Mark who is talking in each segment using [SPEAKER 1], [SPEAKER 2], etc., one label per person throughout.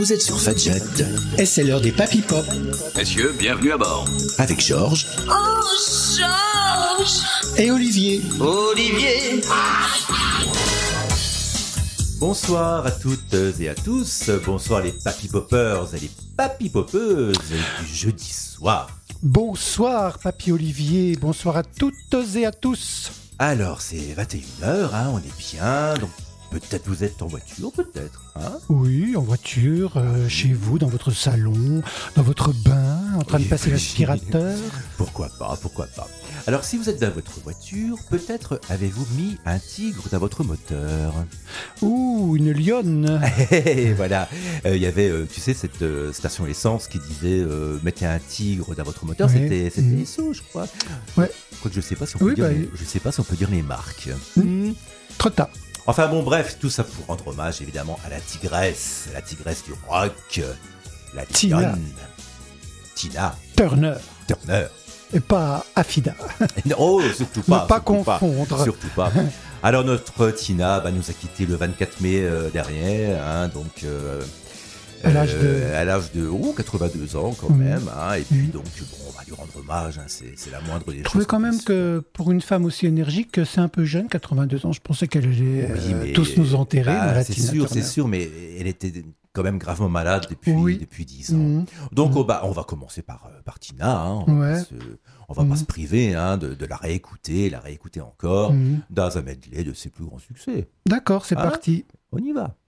[SPEAKER 1] Vous êtes sur Fadjet et c'est l'heure des Papy Pop.
[SPEAKER 2] Messieurs, bienvenue à bord.
[SPEAKER 1] Avec Georges.
[SPEAKER 3] Oh, Georges!
[SPEAKER 1] Et Olivier.
[SPEAKER 3] Olivier!
[SPEAKER 4] Bonsoir à toutes et à tous. Bonsoir les Papy Poppers et les Papy Poppeuses du jeudi soir.
[SPEAKER 5] Bonsoir Papy Olivier, bonsoir à toutes et à tous.
[SPEAKER 4] Alors c'est 21h, on est bien, donc peut-être vous êtes en voiture, peut-être.
[SPEAKER 5] Oui, en voiture, chez vous, dans votre salon, dans votre bain, en train de passer l'aspirateur.
[SPEAKER 4] Pourquoi pas. Alors si vous êtes dans votre voiture, peut-être avez-vous mis un tigre dans votre moteur.
[SPEAKER 5] Ouh, une lionne.
[SPEAKER 4] Et voilà, il y avait, tu sais, cette station essence qui disait mettez un tigre dans votre moteur, c'était Esso, je crois.
[SPEAKER 5] Ouais.
[SPEAKER 4] Quoique je sais pas si on peut dire les marques.
[SPEAKER 5] Trop tard.
[SPEAKER 4] Enfin bon, bref, tout ça pour rendre hommage évidemment à la tigresse du rock, la lionne, Tina
[SPEAKER 5] Turner. Et pas Affida.
[SPEAKER 4] Oh, surtout pas.
[SPEAKER 5] Ne pas confondre.
[SPEAKER 4] Surtout pas. Alors notre Tina nous a quitté le 24 mai dernier, donc
[SPEAKER 5] à l'âge
[SPEAKER 4] de 82 ans quand même. Et puis donc, on va lui rendre hommage, c'est la moindre des choses.
[SPEAKER 5] Je trouvais quand même que pour une femme aussi énergique, c'est un peu jeune, 82 ans. Je pensais qu'elle allait tous nous enterrer.
[SPEAKER 4] C'est sûr, mais elle était quand même gravement malade depuis 10 ans. Donc on va commencer par Tina. On va pas se priver de la réécouter encore dans un medley de ses plus grands succès.
[SPEAKER 5] D'accord, c'est parti.
[SPEAKER 4] On y va.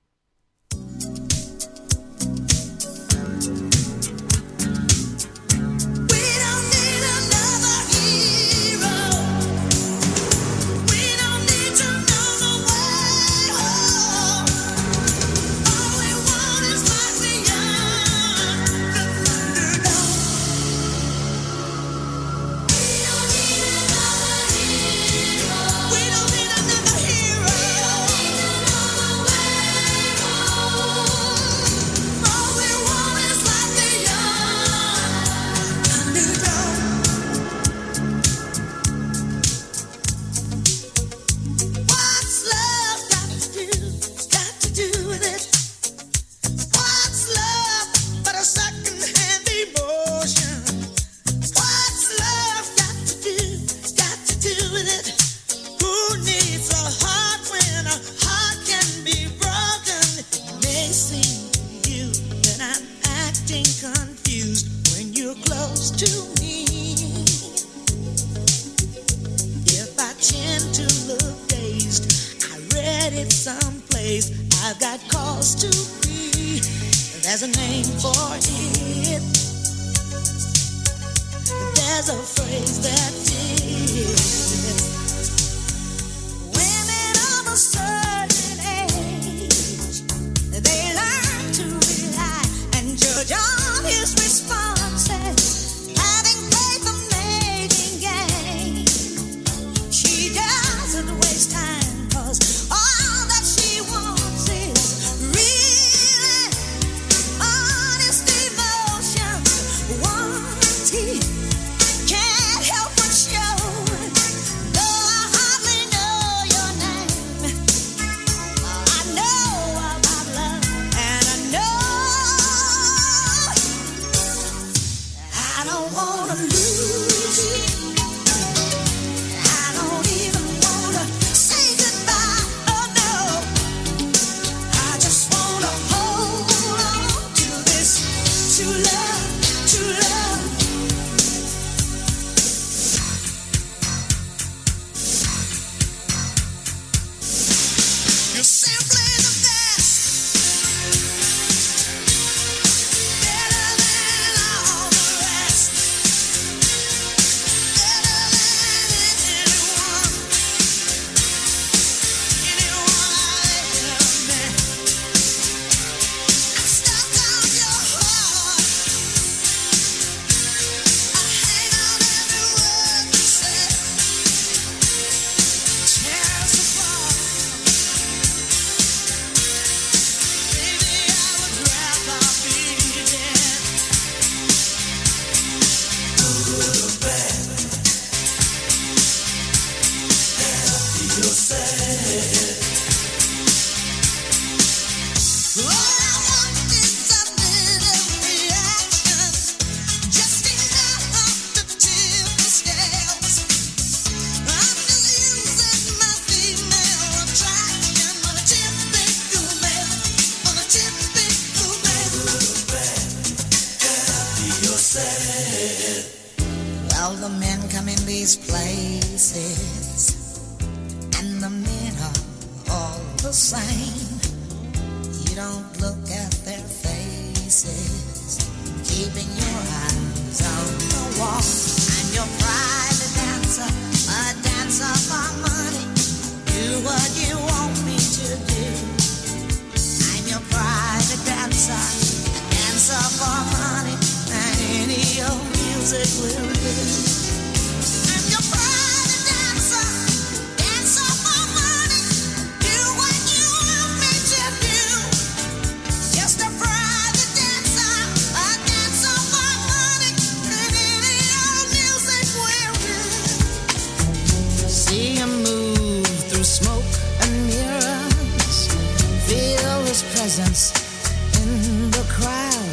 [SPEAKER 6] the men come in these places, and the men are all the same. You don't look at their faces, keeping your eyes on the wall. I'm your private dancer, a dancer for money. Do what you want me to do. I'm your private dancer, a dancer for money, and any old music will do. I'm your private dancer, dancer for money. Do what you want me to do. Just a private dancer, a dancer for money, and any old music will do. See him move through smoke and mirrors, feel his presence in the crowd.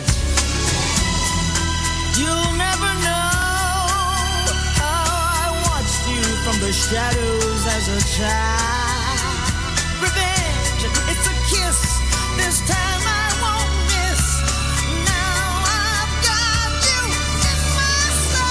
[SPEAKER 6] You'll never know how I watched you from the shadows as a child. Revenge, it's a kiss, this time I won't miss. Now I've got you in my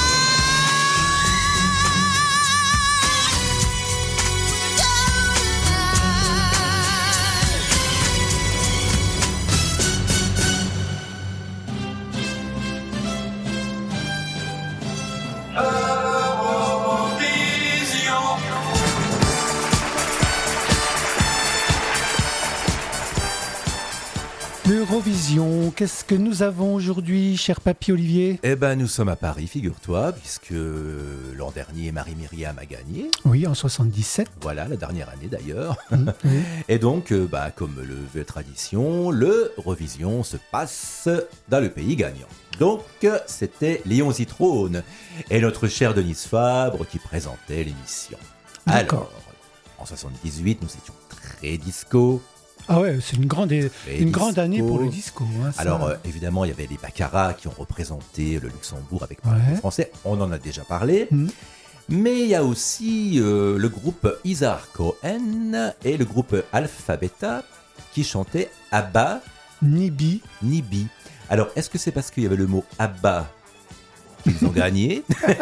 [SPEAKER 5] L'Eurovision, qu'est-ce que nous avons aujourd'hui, cher papy Olivier?
[SPEAKER 4] Eh ben, nous sommes à Paris, figure-toi, puisque l'an dernier, Marie-Myriam a gagné.
[SPEAKER 5] Oui, en 77.
[SPEAKER 4] Voilà, la dernière année d'ailleurs.
[SPEAKER 5] Oui.
[SPEAKER 4] Et donc, comme le veut la tradition, l'Eurovision se passe dans le pays gagnant. Donc, c'était Léon Zitrone et notre cher Denise Fabre qui présentait l'émission.
[SPEAKER 5] D'accord.
[SPEAKER 4] Alors, en 78, nous étions très disco.
[SPEAKER 5] Ah ouais, c'est une grande année pour le disco. Hein, ça.
[SPEAKER 4] Alors, évidemment, il y avait les Baccarat qui ont représenté le Luxembourg avec le français. On en a déjà parlé. Mais il y a aussi le groupe Isar Cohen et le groupe Alpha Beta qui chantaient Abba
[SPEAKER 5] Nibi.
[SPEAKER 4] Alors, est-ce que c'est parce qu'il y avait le mot Abba qu'ils ont gagné?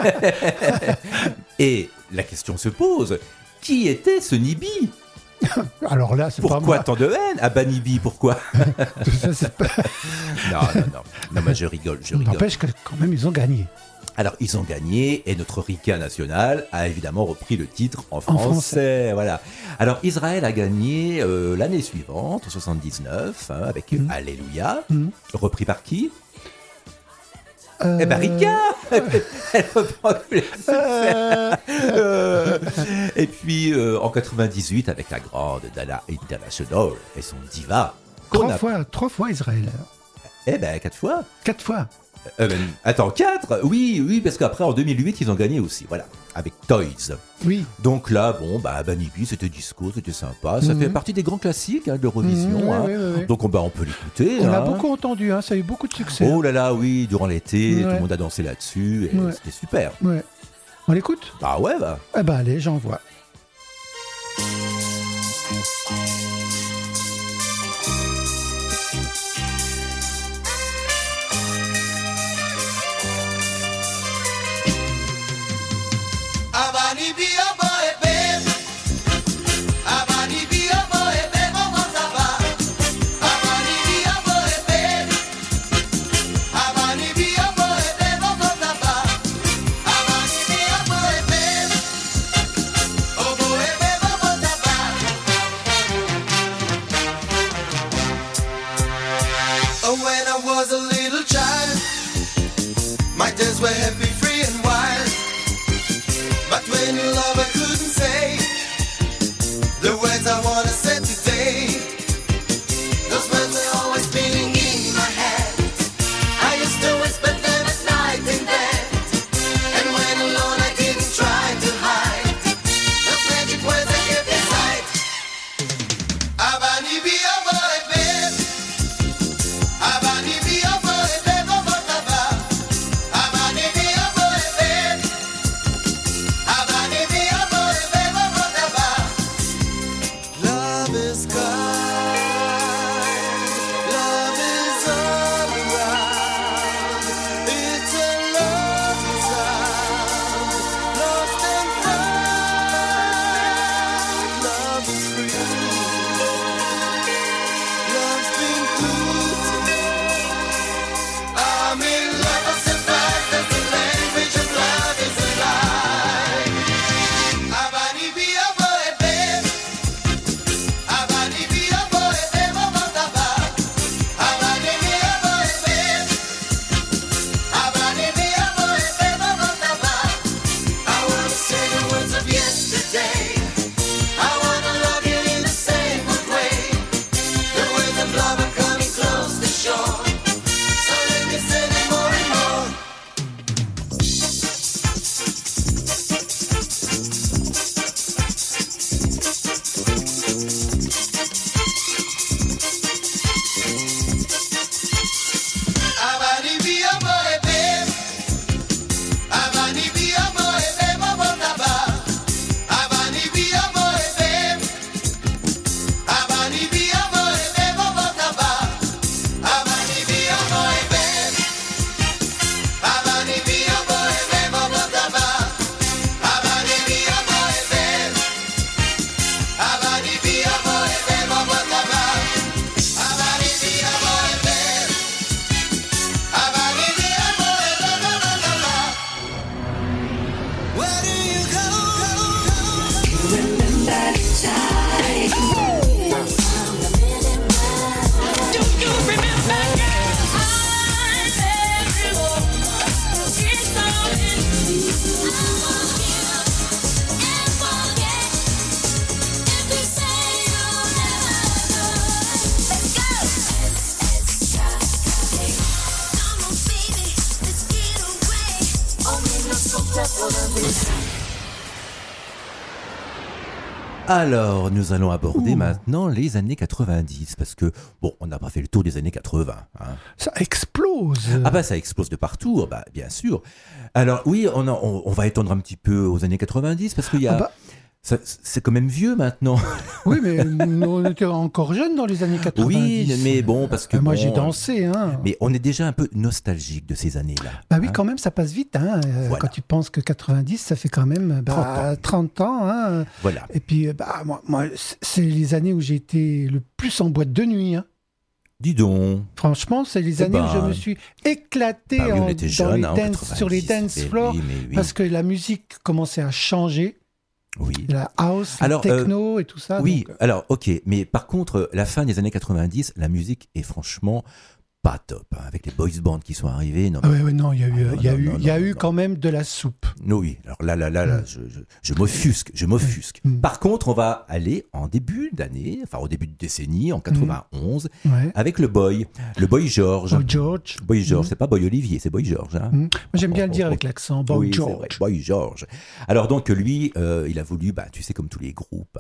[SPEAKER 4] Et la question se pose, qui était ce Nibi?
[SPEAKER 5] Alors là, c'est pas moi.
[SPEAKER 4] Pourquoi tant de haine? Abba Nibi, pourquoi?
[SPEAKER 5] Ça, c'est pas...
[SPEAKER 4] Non, mais je rigole.
[SPEAKER 5] N'empêche que quand même, ils ont gagné.
[SPEAKER 4] Alors, ils ont gagné et notre Rika national a évidemment repris le titre en français. Voilà. Alors, Israël a gagné l'année suivante, en 79, avec Alléluia, repris par qui? Eh ben, Rika. Elle reprend tous les succès. Et puis, en 98, avec la grande Dana International et son diva.
[SPEAKER 5] Trois fois Israël.
[SPEAKER 4] Eh ben, 4 fois.
[SPEAKER 5] 4 fois.
[SPEAKER 4] Attends, 4 ? Oui, parce qu'après, en 2008, ils ont gagné aussi, voilà, avec Toys.
[SPEAKER 5] Oui.
[SPEAKER 4] Donc là, Banibi, c'était disco, c'était sympa. Ça fait partie des grands classiques de l'Eurovision.
[SPEAKER 5] Oui.
[SPEAKER 4] Donc, on peut l'écouter.
[SPEAKER 5] On l'a beaucoup entendu, ça a eu beaucoup de succès.
[SPEAKER 4] Oh là là, oui, durant l'été, tout le monde a dansé là-dessus, et c'était super.
[SPEAKER 5] Ouais. On l'écoute ?
[SPEAKER 4] Ah ouais,
[SPEAKER 5] Eh ben, allez, j'envoie.
[SPEAKER 7] Were happy, free and wild. But when you love, I couldn't say the words I wanna say today. Those words were always spinning in my head. I used to whisper them at night in bed. And when alone, I didn't try to hide those magic words I kept inside. Abani be a boy, babe. Abani be a boy, babe. Abani be a boy, babe. Abani be a
[SPEAKER 4] Alors, nous allons aborder maintenant les années 90, parce que, bon, on n'a pas fait le tour des années 80. Hein.
[SPEAKER 5] Ça explose.
[SPEAKER 4] Ah bah ça explose de partout, bah, bien sûr. Alors oui, on va étendre un petit peu aux années 90, parce qu'il y a... c'est quand même vieux maintenant.
[SPEAKER 5] Oui, mais nous, on était encore jeunes dans les années 90.
[SPEAKER 4] Oui, mais bon, parce que...
[SPEAKER 5] moi,
[SPEAKER 4] bon,
[SPEAKER 5] j'ai dansé. Hein.
[SPEAKER 4] Mais on est déjà un peu nostalgique de ces années-là.
[SPEAKER 5] Bah oui,
[SPEAKER 4] hein.
[SPEAKER 5] quand même, ça passe vite. Hein.
[SPEAKER 4] Voilà.
[SPEAKER 5] Quand tu penses que 90, ça fait quand même 30 ans. Hein.
[SPEAKER 4] Voilà.
[SPEAKER 5] Et puis, moi, c'est les années où j'ai été le plus en boîte de nuit. Hein.
[SPEAKER 4] Dis donc.
[SPEAKER 5] Franchement, c'est les années où je me suis éclaté
[SPEAKER 4] on était jeunes,
[SPEAKER 5] sur les dance floors parce que la musique commençait à changer.
[SPEAKER 4] Oui.
[SPEAKER 5] La house, la techno et tout ça.
[SPEAKER 4] Oui,
[SPEAKER 5] donc...
[SPEAKER 4] alors ok, mais par contre, la fin des années 90, la musique est franchement pas top, hein, avec les boys bands qui sont arrivés. Non,
[SPEAKER 5] non, il y a eu quand même de la soupe.
[SPEAKER 4] Oui, alors là, je m'offusque. Par contre, on va aller en début d'année, enfin au début de décennie, en 91, avec le boy George. Boy George, c'est pas Boy Olivier, c'est Boy George. Hein.
[SPEAKER 5] Moi, j'aime bien le dire avec l'accent, Boy George.
[SPEAKER 4] Vrai, Boy George. Alors donc lui, il a voulu, tu sais, comme tous les groupes,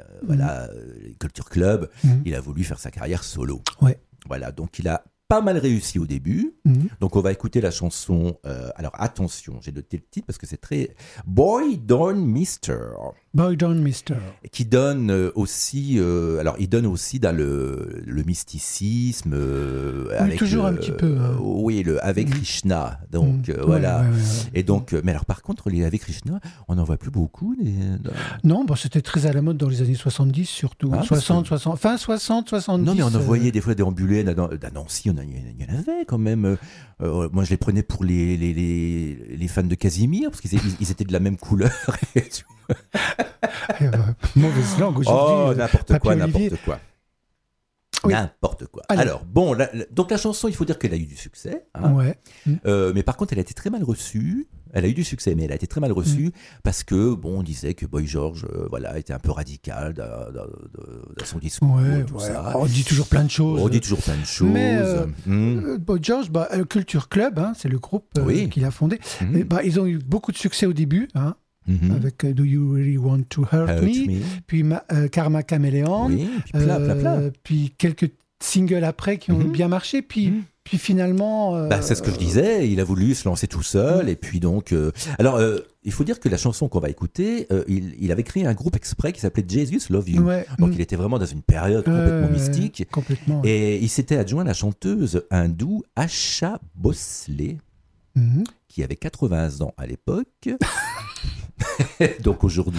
[SPEAKER 4] les Culture Club, il a voulu faire sa carrière solo.
[SPEAKER 5] Ouais.
[SPEAKER 4] Voilà, donc il a pas mal réussi au début. Donc on va écouter la chanson. Alors attention, j'ai noté le titre parce que c'est très Boy Don't Mister.
[SPEAKER 5] Boy Don't Mister.
[SPEAKER 4] Qui donne aussi. Alors il donne aussi dans le mysticisme. Avec
[SPEAKER 5] toujours un petit peu. Hein.
[SPEAKER 4] Oui, avec Krishna. Donc voilà. Ouais. Et donc, mais alors par contre, avec Krishna, on n'en voit plus beaucoup.
[SPEAKER 5] Non, c'était très à la mode dans les années 70 surtout. 60, 70.
[SPEAKER 4] Non, mais on en voyait des fois déambuler dans Nancy. Il y en avait quand même. Moi, je les prenais pour les fans de Casimir, parce qu'ils étaient de la même couleur.
[SPEAKER 5] Mauvaise langue aujourd'hui.
[SPEAKER 4] Oh, n'importe quoi.
[SPEAKER 5] Oui.
[SPEAKER 4] N'importe quoi.
[SPEAKER 5] Allez.
[SPEAKER 4] Alors, bon, donc la chanson, il faut dire qu'elle a eu du succès. Hein.
[SPEAKER 5] Ouais.
[SPEAKER 4] Mais par contre, elle a été très mal reçue. Elle a eu du succès, mais elle a été très mal reçue parce que, on disait que Boy George, était un peu radical dans son discours. Tout ça.
[SPEAKER 5] On dit toujours plein de choses. Mais Boy George, Culture Club, hein, c'est le groupe qu'il a fondé. Et, ils ont eu beaucoup de succès au début, hein. Avec Do You Really Want to Hurt Me, puis Karma Chameleon, puis quelques singles après qui ont bien marché, puis finalement...
[SPEAKER 4] c'est ce que je disais, il a voulu se lancer tout seul, et puis donc... Alors, il faut dire que la chanson qu'on va écouter, il avait créé un groupe exprès qui s'appelait Jesus Love You, donc il était vraiment dans une période complètement mystique, et il s'était adjoint la chanteuse hindoue Asha Bhosle, qui avait 80 ans à l'époque. Donc aujourd'hui...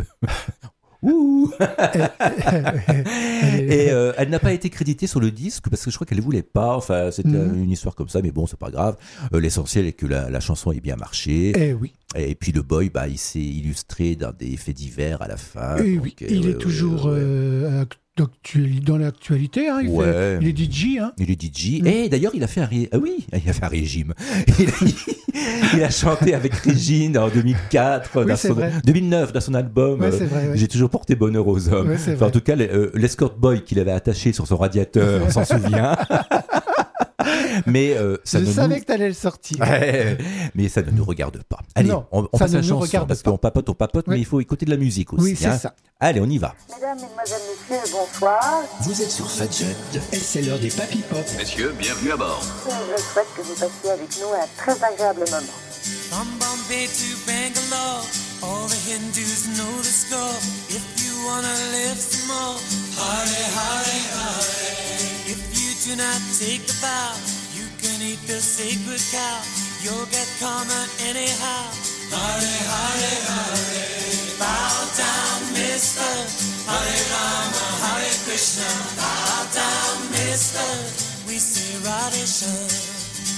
[SPEAKER 4] Et elle n'a pas été créditée sur le disque parce que je crois qu'elle ne voulait pas. Enfin, c'était une histoire comme ça, mais bon, c'est pas grave. L'essentiel est que la chanson ait bien marché. Et puis le boy, il s'est illustré dans des faits divers à la fin.
[SPEAKER 5] Il est toujours dans l'actualité. Hein, il est DJ. Hein.
[SPEAKER 4] Il est DJ. Et d'ailleurs, il a fait un régime. Il a chanté avec Régine en 2004, 2009 dans son album. J'ai toujours porté bonheur aux hommes. En tout cas, l'escort boy qu'il avait attaché sur son radiateur, on s'en souvient. Mais
[SPEAKER 5] je savais que tu allais le sortir.
[SPEAKER 4] Mais ça ne nous regarde pas. Allez, on passe à la chanson parce qu'on papote, mais il faut écouter de la musique aussi.
[SPEAKER 5] Oui, c'est ça.
[SPEAKER 4] Allez, on y va.
[SPEAKER 8] Mesdames, Mesdemoiselles, Messieurs, bonsoir.
[SPEAKER 1] Vous êtes sur Fadjet et c'est l'heure des Papy Pop.
[SPEAKER 2] Messieurs, bienvenue à bord.
[SPEAKER 8] Je souhaite que vous passiez avec nous un très agréable moment.
[SPEAKER 9] From Bombay to Bangalore, all the Hindus know the score. If you wanna live some more, Hare Hare Hare. If you do not take the vow, you can eat the sacred cow. You'll get karma anyhow. Hare Hare Hare. Bow down, mister. Hare Rama, Hare Krishna. Bow down, mister. We say Radhe Shyam.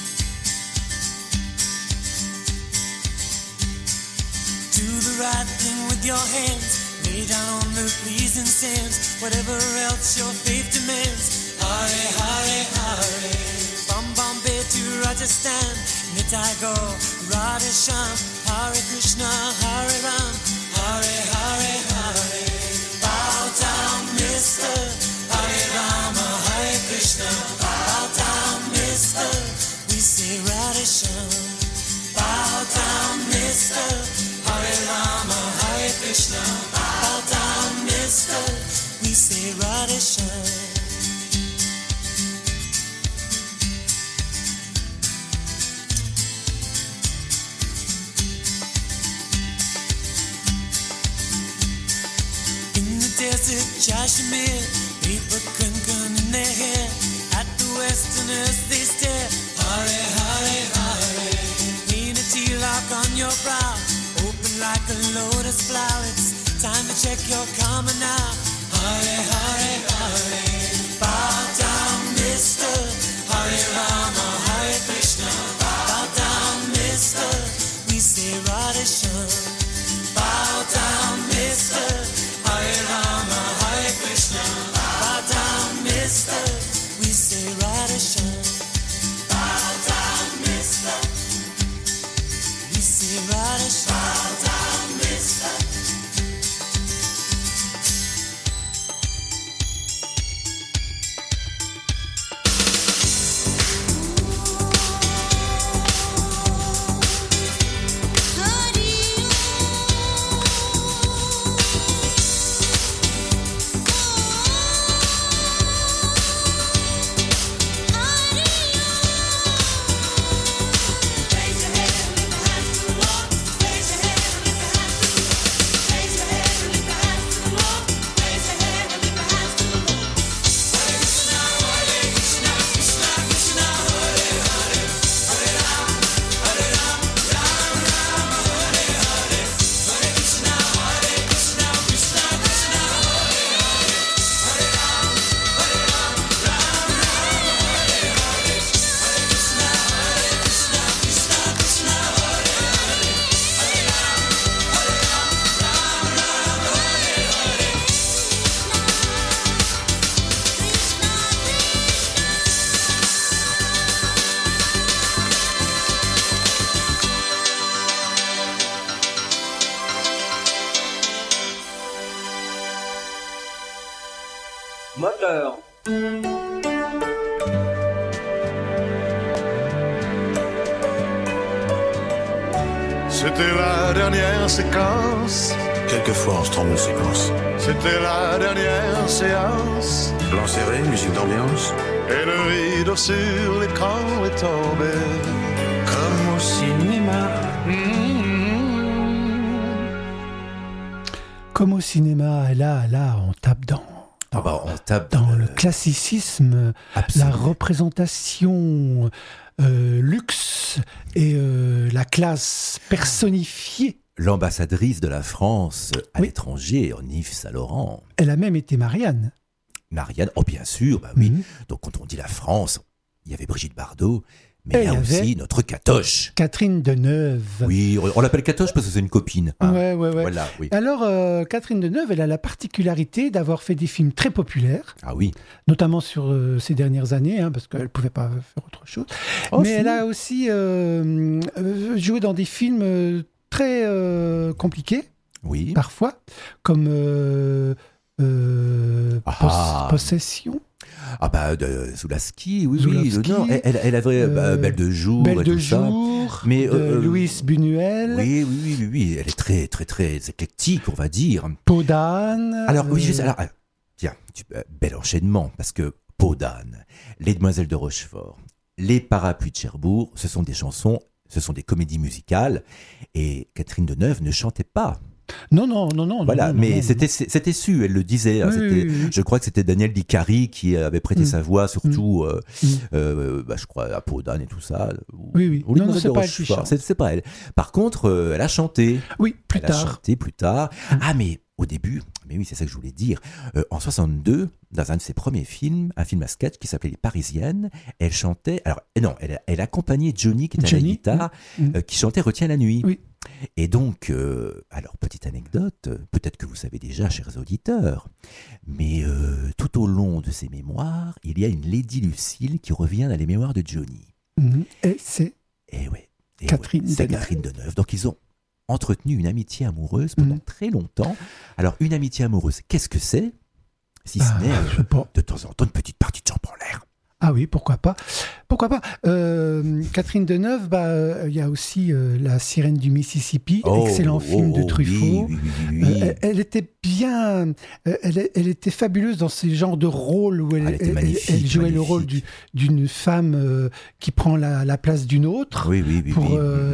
[SPEAKER 9] Do the right thing with your hands. Lay down on the pleasing sands. Whatever else your faith demands. Hare Hare Hare. From Bombay to Rajasthan, Nitai go Radhe Shyam. Hare Krishna, Hare Ram. Hare Hare Hare. Bow down, mister. Hare Rama, Hare Krishna. Bow down, mister. We say Radhe Shyam. Bow down, mister. Kashmir, people kun in their hair. At the Westerners they stare. Hare, hare, hare. Lean a T-lock on your brow, open like a lotus flower. It's time to check your karma now. Hare, hare, hare. Bow down, mister. Hare Rama, Hare Krishna. Bow down, mister. We say Radha Shyam. Bow down, mister. Hare Rama, Hare Krishna. Bow down, mister. We say Radha Shyam. Bow down, mister. We say Radha Shyam. Bow down, mister.
[SPEAKER 10] Moteur.
[SPEAKER 11] C'était la dernière séquence.
[SPEAKER 12] Quelquefois on se trompe de séquence.
[SPEAKER 11] C'était la dernière séance.
[SPEAKER 12] Plan serré, musique d'ambiance.
[SPEAKER 11] Et le rideau sur l'écran est tombé.
[SPEAKER 12] Comme au cinéma.
[SPEAKER 5] Comme au cinéma, et là, on tape dans...
[SPEAKER 4] on tape
[SPEAKER 5] dans le classicisme,
[SPEAKER 4] absolument.
[SPEAKER 5] La représentation luxe et la classe personnifiée.
[SPEAKER 4] L'ambassadrice de la France à l'étranger, en Yves Saint-Laurent.
[SPEAKER 5] Elle a même été Marianne.
[SPEAKER 4] Marianne, oh bien sûr, bah oui. Donc quand on dit la France, il y avait Brigitte Bardot, mais il y a aussi notre Catoche.
[SPEAKER 5] Catherine Deneuve.
[SPEAKER 4] Oui, on l'appelle Catoche parce que c'est une copine. Hein.
[SPEAKER 5] Ouais.
[SPEAKER 4] Voilà, oui.
[SPEAKER 5] Alors, Catherine Deneuve, elle a la particularité d'avoir fait des films très populaires.
[SPEAKER 4] Ah oui.
[SPEAKER 5] Notamment sur ces dernières années, hein, parce qu'elle ne pouvait pas faire autre chose.
[SPEAKER 4] Oh,
[SPEAKER 5] mais elle a aussi joué dans des films très compliqués.
[SPEAKER 4] Oui.
[SPEAKER 5] Parfois, comme Possession.
[SPEAKER 4] Ah bah, Zulaski, oui.
[SPEAKER 5] Zulaski.
[SPEAKER 4] Non, elle avait Belle de jour.
[SPEAKER 5] Belle de
[SPEAKER 4] tout
[SPEAKER 5] jour,
[SPEAKER 4] ça. Mais,
[SPEAKER 5] Louise Buñuel.
[SPEAKER 4] Oui. Elle est très, très, très éclectique, on va dire.
[SPEAKER 5] Peau d'âne.
[SPEAKER 4] Alors, tiens, bel enchaînement, parce que Peau d'âne, Les Demoiselles de Rochefort, Les Parapluies de Cherbourg, ce sont des chansons, ce sont des comédies musicales, et Catherine Deneuve ne chantait pas.
[SPEAKER 5] Non.
[SPEAKER 4] Voilà, mais c'était su, elle le disait. Hein,
[SPEAKER 5] Oui.
[SPEAKER 4] Je crois que c'était Daniel Di Cari qui avait prêté sa voix, surtout, je crois, à Peau d'âne et tout ça.
[SPEAKER 5] Oui.
[SPEAKER 4] Non,
[SPEAKER 5] c'est pas elle qui chante.
[SPEAKER 4] C'est pas elle. Par contre, elle a chanté.
[SPEAKER 5] Oui, plus tard.
[SPEAKER 4] Elle a chanté plus tard. Ah, mais au début, mais oui, c'est ça que je voulais dire. En 62, dans un de ses premiers films, un film à sketch qui s'appelait Les Parisiennes, elle chantait. Alors, non, elle accompagnait Johnny, qui était à la guitare, qui chantait Retiens la nuit.
[SPEAKER 5] Oui.
[SPEAKER 4] Et donc, alors, petite anecdote, peut-être que vous savez déjà, chers auditeurs, mais tout au long de ses mémoires, il y a une Lady Lucille qui revient dans les mémoires de Johnny.
[SPEAKER 5] Et c'est Catherine
[SPEAKER 4] Deneuve. Donc, ils ont entretenu une amitié amoureuse pendant très longtemps. Alors, une amitié amoureuse, qu'est-ce que c'est? Si ce n'est de temps en temps une petite partie de jambes en l'air.
[SPEAKER 5] Ah oui, pourquoi pas. Catherine Deneuve, il y a aussi La Sirène du Mississippi, excellent film de Truffaut.
[SPEAKER 4] Oui.
[SPEAKER 5] Elle était bien, elle était fabuleuse dans ce genre de rôle où elle jouait le rôle d'une femme qui prend la place d'une autre.
[SPEAKER 4] Oui.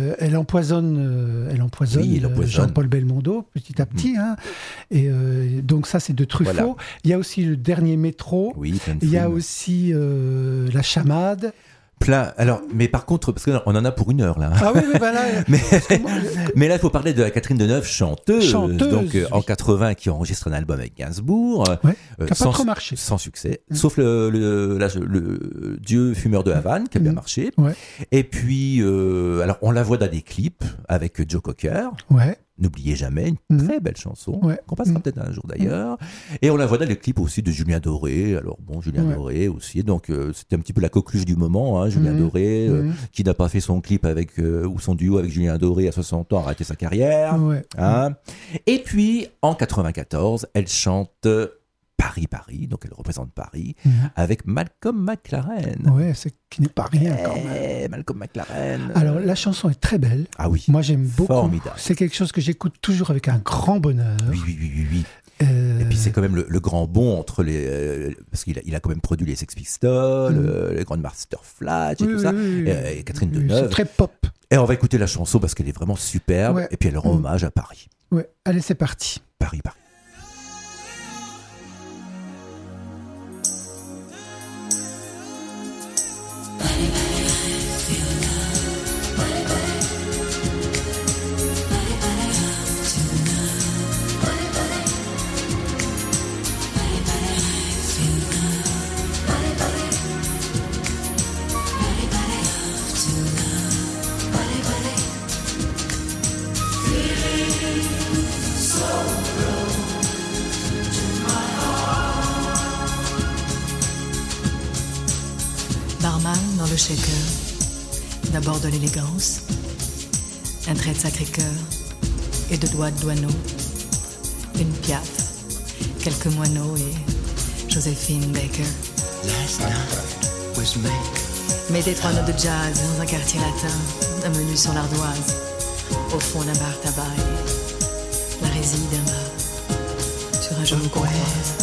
[SPEAKER 5] elle empoisonne Jean-Paul Belmondo petit à petit. Hein. Et donc ça, c'est de Truffaut. Voilà. Il y a aussi le dernier Métro.
[SPEAKER 4] Oui,
[SPEAKER 5] il y a aussi La Chamade.
[SPEAKER 4] Plein. Alors, mais par contre, parce qu'on en a pour 1 heure là.
[SPEAKER 5] Ah oui, mais là.
[SPEAKER 4] Mais là, il faut parler de la Catherine Deneuve, chanteuse. Donc en 80, qui enregistre un album avec Gainsbourg,
[SPEAKER 5] qui n'a pas trop marché,
[SPEAKER 4] sans succès, sauf le Dieu fumeur de Havane qui a bien marché.
[SPEAKER 5] Ouais.
[SPEAKER 4] Et puis, alors on la voit dans des clips avec Joe Cocker.
[SPEAKER 5] Ouais.
[SPEAKER 4] N'oubliez jamais, une très belle chanson, qu'on passera peut-être un jour d'ailleurs. Et on la voit dans les clips aussi de Julien Doré. Alors bon, Julien Doré aussi, donc c'était un petit peu la coqueluche du moment, hein, Julien Doré, qui n'a pas fait son clip avec ou son duo avec Julien Doré à 60 ans, a arrêté sa carrière. Hein. Et puis, en 94, elle chante Paris, donc elle représente Paris, avec Malcolm McLaren.
[SPEAKER 5] Ouais, c'est qui n'est pas rien quand même.
[SPEAKER 4] Malcolm McLaren.
[SPEAKER 5] Alors la chanson est très belle.
[SPEAKER 4] Ah oui.
[SPEAKER 5] Moi j'aime beaucoup.
[SPEAKER 4] Formidable.
[SPEAKER 5] C'est quelque chose que j'écoute toujours avec un grand bonheur.
[SPEAKER 4] Oui. Et puis c'est quand même le grand bond entre les... parce qu'il a quand même produit les Sex Pistols, les Grandmaster Flash et tout ça. Et Catherine Deneuve.
[SPEAKER 5] C'est très pop.
[SPEAKER 4] Et on va écouter la chanson parce qu'elle est vraiment superbe. Et puis elle rend hommage à Paris.
[SPEAKER 5] Ouais, allez c'est parti.
[SPEAKER 4] Paris.
[SPEAKER 10] Barman dans le shaker, d'abord de l'élégance, un trait de Sacré-Cœur et 2 doigts de Douaneau, une Piaf, quelques moineaux et Joséphine Baker. Mettez 3 notes de jazz dans un quartier latin, un menu sur l'ardoise, au fond d'un bar tabac et la résille d'un bar, sur un genou comptoise.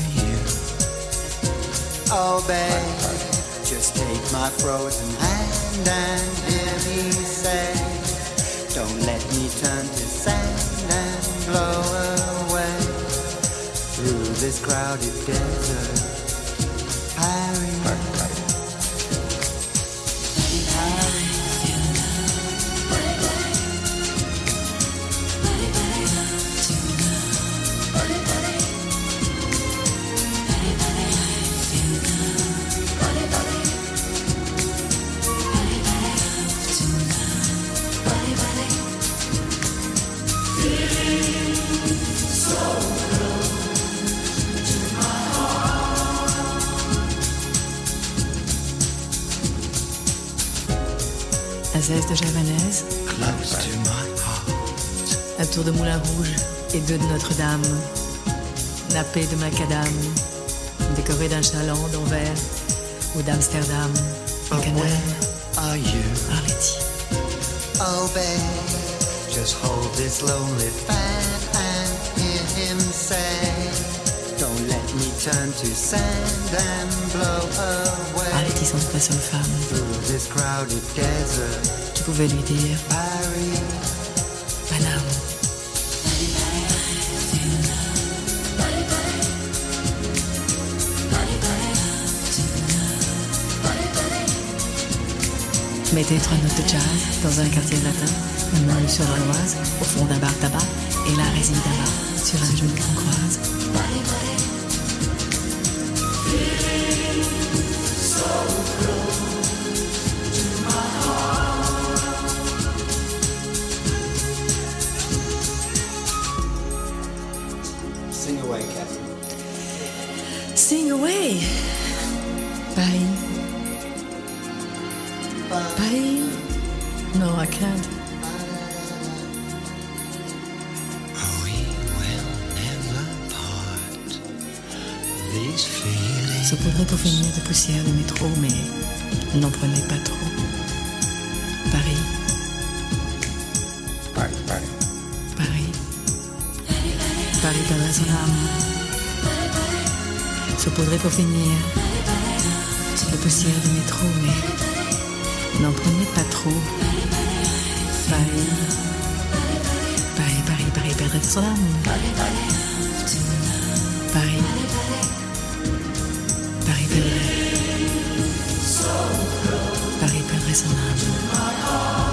[SPEAKER 13] Oh babe, just take my frozen hand and hear me say, don't let me turn to sand and blow away through this crowded desert. Paris.
[SPEAKER 10] Un zeste de javanaise, un tour de Moulin Rouge et 2 de Notre-Dame, nappé de macadam, décoré d'un chaland d'Anvers ou d'Amsterdam, en canal.
[SPEAKER 13] Are you?
[SPEAKER 10] Arletty.
[SPEAKER 13] Oh babe, just hold this lonely fan and hear him say, don't let me turn to sand and blow away.
[SPEAKER 10] Arletty sans la seule femme
[SPEAKER 13] through this crowded desert
[SPEAKER 10] qui pouvait lui dire
[SPEAKER 13] Paris.
[SPEAKER 10] Paname. Mettez 3 notes de jazz dans un quartier latin, un menu sur l'Oise, au fond d'un bar tabac, et la résine d'un bar sur un genou qu'on croise.
[SPEAKER 13] Sing away, Catherine.
[SPEAKER 10] Sing away. Paris. Paris. No, I can't. Saupoudré pour finir de poussière de métro, mais n'en prenez pas trop. Paris. Paris. Paris perdrait son âme. Saupoudré pour finir de poussière de métro, mais n'en prenez pas trop. Salam. Paris. Paris perdrait son âme.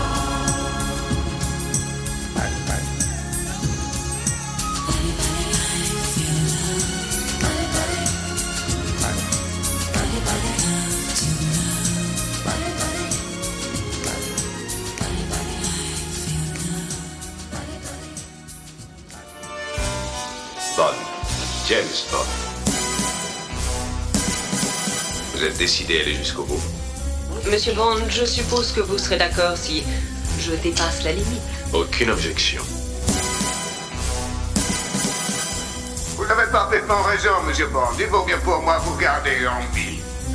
[SPEAKER 2] James Bond. Vous êtes décidé à aller jusqu'au bout?
[SPEAKER 14] Monsieur Bond, je suppose que vous serez d'accord si je dépasse la limite.
[SPEAKER 2] Aucune objection.
[SPEAKER 15] Vous avez parfaitement raison, Monsieur Bond. Il vaut bien pour moi vous garder en vie.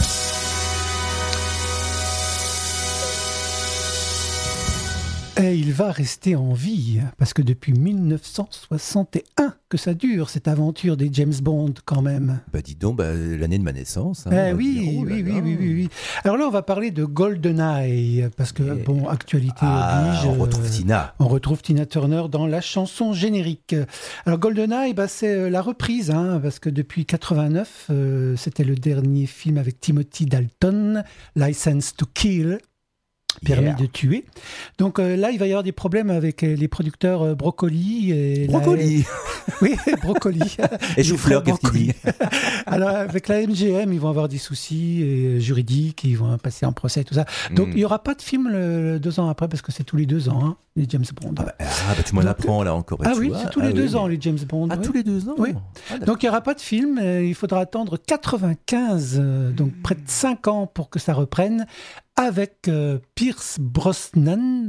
[SPEAKER 5] Et il va rester en vie, parce que depuis 1961 que ça dure, cette aventure des James Bond, quand même.
[SPEAKER 4] Bah dis donc, l'année de ma naissance.
[SPEAKER 5] Oui. Alors là, on va parler de GoldenEye, parce que, actualité oblige.
[SPEAKER 4] On retrouve Tina.
[SPEAKER 5] On retrouve Tina Turner dans la chanson générique. Alors GoldenEye, c'est la reprise, parce que depuis 89, c'était le dernier film avec Timothy Dalton, License to Kill. Permis de tuer. Donc là, il va y avoir des problèmes avec les producteurs Brocoli. Oui, Brocoli.
[SPEAKER 4] Et Chou-fleur, qu'est-ce qu'il dit?
[SPEAKER 5] Alors, avec la MGM, ils vont avoir des soucis juridiques, ils vont passer en procès, tout ça. Donc, il n'y aura pas de film 2 ans après, parce que c'est tous les 2 ans, les James Bond.
[SPEAKER 4] Tu m'en apprends là encore.
[SPEAKER 5] C'est tous les 2 ans, les James Bond.
[SPEAKER 4] Tous les 2 ans?
[SPEAKER 5] Oui. Donc, il n'y aura pas de film. Il faudra attendre 95, donc près de 5 ans pour que ça reprenne, avec Pierce Brosnan,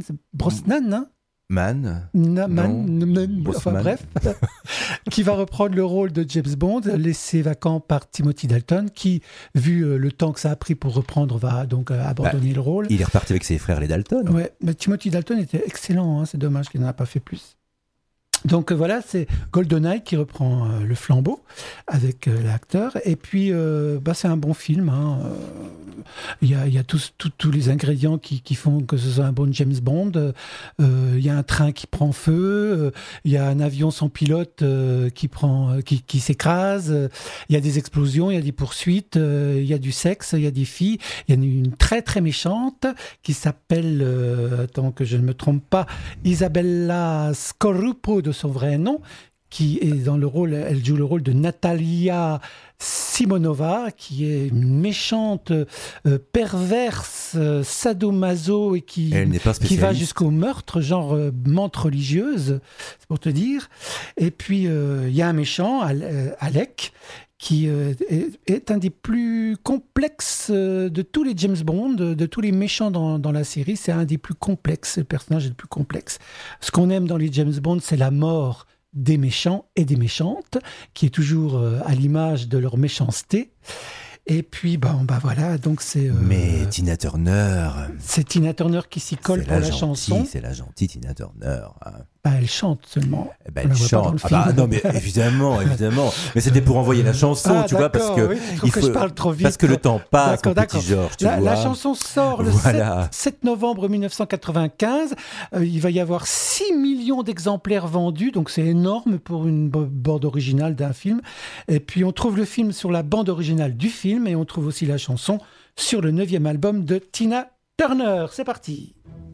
[SPEAKER 5] qui va reprendre le rôle de James Bond, laissé vacant par Timothy Dalton, qui, vu le temps que ça a pris pour reprendre, va donc abandonner le rôle.
[SPEAKER 4] Il est reparti avec ses frères les Dalton.
[SPEAKER 5] Ouais, mais Timothy Dalton était excellent, c'est dommage qu'il n'en a pas fait plus. Donc voilà, c'est GoldenEye qui reprend le flambeau avec l'acteur. Et puis, c'est un bon film. Il y a tous les ingrédients qui font que ce soit un bon James Bond. Il y a un train qui prend feu. Il y a un avion sans pilote qui s'écrase. Il y a des explosions, il y a des poursuites. Il y a du sexe, il y a des filles. Il y en a une très très méchante qui s'appelle, attends que je ne me trompe pas, Isabella Scoruppo de son vrai nom, qui est dans le rôle, elle joue le rôle de Natalia Simonova, qui est une méchante, perverse, sadomaso et qui va jusqu'au meurtre, genre menthe religieuse, c'est pour te dire. Et puis il y a un méchant, Alec, qui est un des plus complexes de tous les James Bond, de tous les méchants dans la série. C'est un des plus complexes, le personnage est le plus complexe. Ce qu'on aime dans les James Bond, c'est la mort des méchants et des méchantes, qui est toujours à l'image de leur méchanceté. Et puis, voilà, donc c'est...
[SPEAKER 4] Mais Tina Turner...
[SPEAKER 5] C'est Tina Turner qui s'y colle pour la chanson.
[SPEAKER 4] C'est la gentille Tina Turner.
[SPEAKER 5] Elle chante seulement.
[SPEAKER 4] Elle chante. Non, mais évidemment. Mais c'était pour envoyer la chanson, tu vois, parce que...
[SPEAKER 5] je parle trop vite.
[SPEAKER 4] Parce que le temps passe, mon petit Georges, tu vois.
[SPEAKER 5] La chanson sort le 7 novembre 1995. Il va y avoir 6 millions d'exemplaires vendus, donc c'est énorme pour une bande originale d'un film. Et puis, on trouve le film sur la bande originale du film, et on trouve aussi la chanson sur le 9e album de Tina Turner. C'est parti.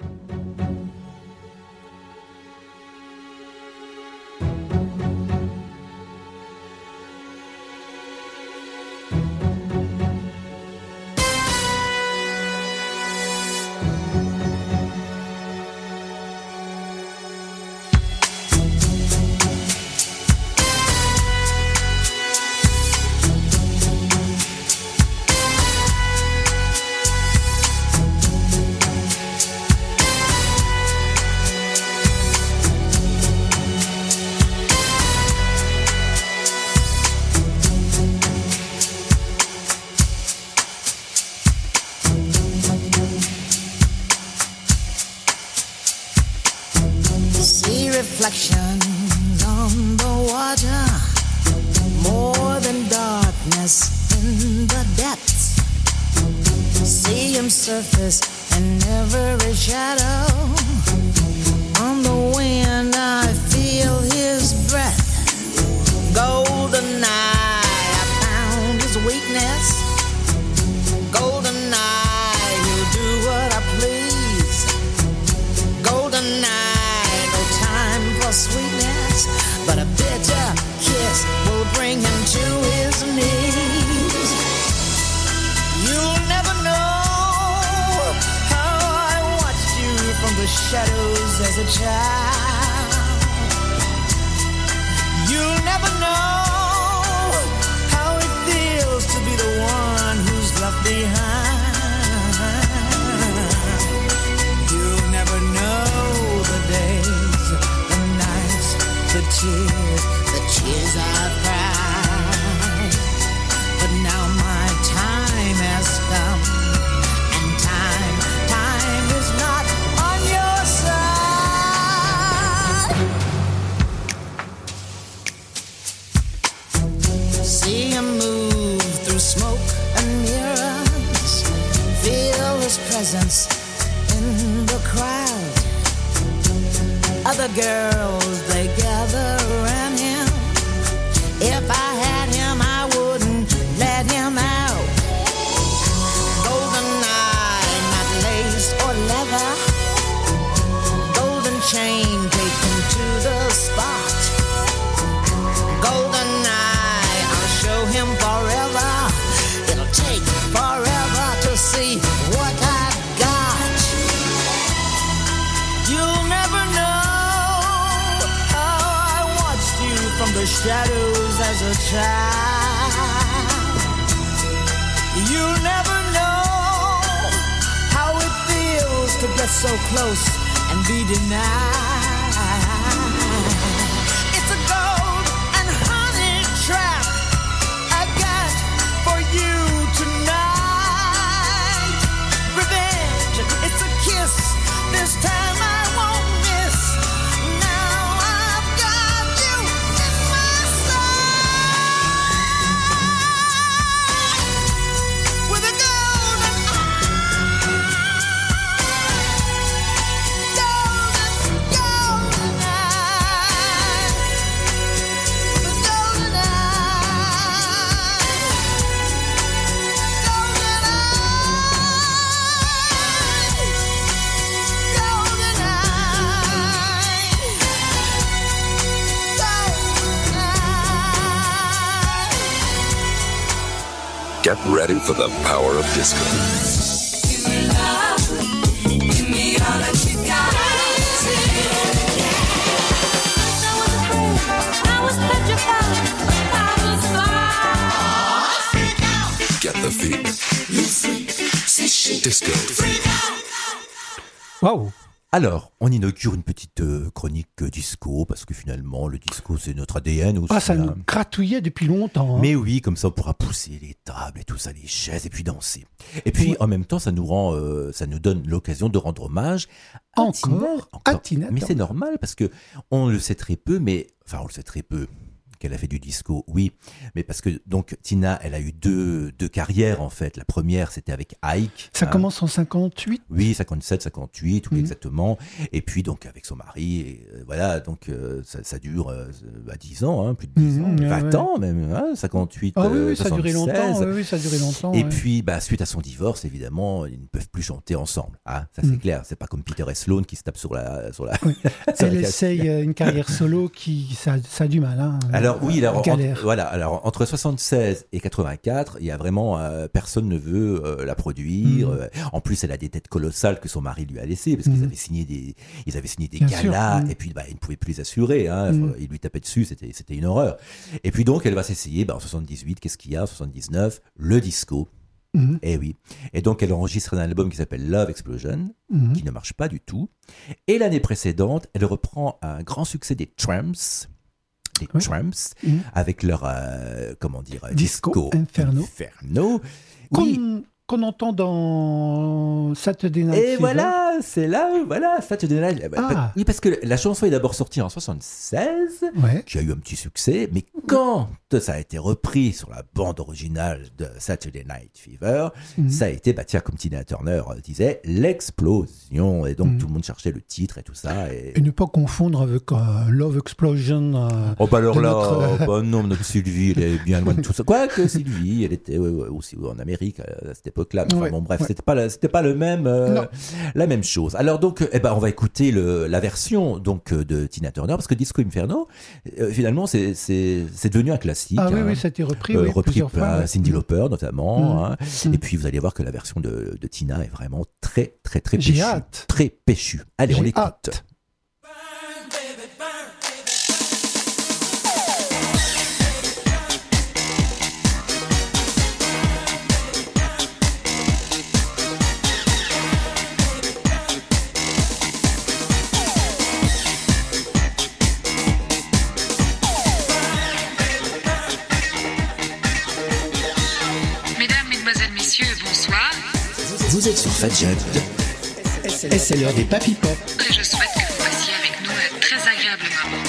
[SPEAKER 6] Reflections on the water, more than darkness in the depths. See him surface in every shadow.
[SPEAKER 13] shadows as a child. You'll never know how it feels to be the one who's left behind. You'll never know the days, the nights, the tears I've cried. But now my time has come, and time is not on your side. See him move through smoke and mirrors, feel his presence in the crowd. Other girls, they gather around him. If I had him, I wouldn't let him out. Golden eye, not lace or leather. Golden chain, take him to the spot. Golden eye, I'll show him forever. It'll take forever to see what I've got. You'll never know how I watched you from the shadows as a child. You'll never know how it feels to get so close and be denied. It's a gold and honey trap I've got for you tonight. Revenge, it's a kiss. This time I won't miss. Now I've got you in my sight. With a golden eye. Golden eye. With a golden eye. Golden
[SPEAKER 16] Get ready for the power of disco. Get the feeling. Disco.
[SPEAKER 5] Waouh!
[SPEAKER 4] Alors, on inaugure une petite chronique disco, parce que finalement, le disco, c'est notre ADN aussi.
[SPEAKER 5] Ah, ça nous gratouillait depuis longtemps. Hein.
[SPEAKER 4] Mais oui, comme ça, on pourra pousser les tables et tout ça, les chaises, et puis danser. Et puis, en même temps, ça nous donne l'occasion de rendre hommage à Tina. Mais c'est normal, parce que on le sait très peu, qu'elle a fait du disco, oui, mais parce que donc Tina, elle a eu deux carrières en fait. La première, c'était avec Ike.
[SPEAKER 5] Ça commence en 58.
[SPEAKER 4] Oui, 57, 58, oui, exactement. Et puis donc avec son mari, et, voilà, donc ça dure 10 ans, plus de 10 ans, 20 ans même, 58,
[SPEAKER 5] ah oui,
[SPEAKER 4] 76.
[SPEAKER 5] Ça a duré longtemps. Oui, ça a duré longtemps.
[SPEAKER 4] Et puis, suite à son divorce, évidemment, ils ne peuvent plus chanter ensemble. Ça c'est clair. C'est pas comme Peter et Sloan qui se tapent sur la.
[SPEAKER 5] Oui. Elle essaye une carrière solo qui ça a du mal.
[SPEAKER 4] Alors entre 76 et 84, il y a vraiment personne ne veut la produire. En plus, elle a des dettes colossales que son mari lui a laissées parce qu'ils avaient signé des galas et puis ils ne pouvaient plus les assurer. Il lui tapait dessus, c'était une horreur. Et puis donc, elle va s'essayer. En 78, qu'est-ce qu'il y a? En 79, le disco. Et oui. Et donc, elle enregistre un album qui s'appelle Love Explosion, qui ne marche pas du tout. Et l'année précédente, elle reprend un grand succès des Tramps. Avec leur Disco Inferno.
[SPEAKER 5] Qu'on entend dans Saturday Night Fever.
[SPEAKER 4] Et voilà, c'est là, Saturday Night. Oui, parce que la chanson est d'abord sortie en 76, qui a eu un petit succès, mais quand ça a été repris sur la bande originale de Saturday Night Fever, ça a été, comme Tina Turner disait, l'explosion. Et donc tout le monde cherchait le titre et tout ça.
[SPEAKER 5] Et ne pas confondre avec Love Explosion.
[SPEAKER 4] Non, notre Sylvie, elle est bien loin de tout ça. Quoique Sylvie, elle était aussi en Amérique à cette époque-là. Enfin, bon, bref, c'était pas le même, la même chose. Alors donc, on va écouter la version donc de Tina Turner, parce que Disco Inferno, finalement, c'est devenu un classique.
[SPEAKER 5] Ah oui, ça a été repris
[SPEAKER 4] par Cyndi Lauper notamment. Hein. Et puis vous allez voir que la version de Tina est vraiment très très très péchue.
[SPEAKER 5] J'ai hâte.
[SPEAKER 4] Très péchue. Allez, on l'écoute.
[SPEAKER 1] Vous êtes sur Fadjet. Et c'est l'heure des Papy Pop.
[SPEAKER 10] Et je souhaite que vous passiez avec nous un très agréable moment.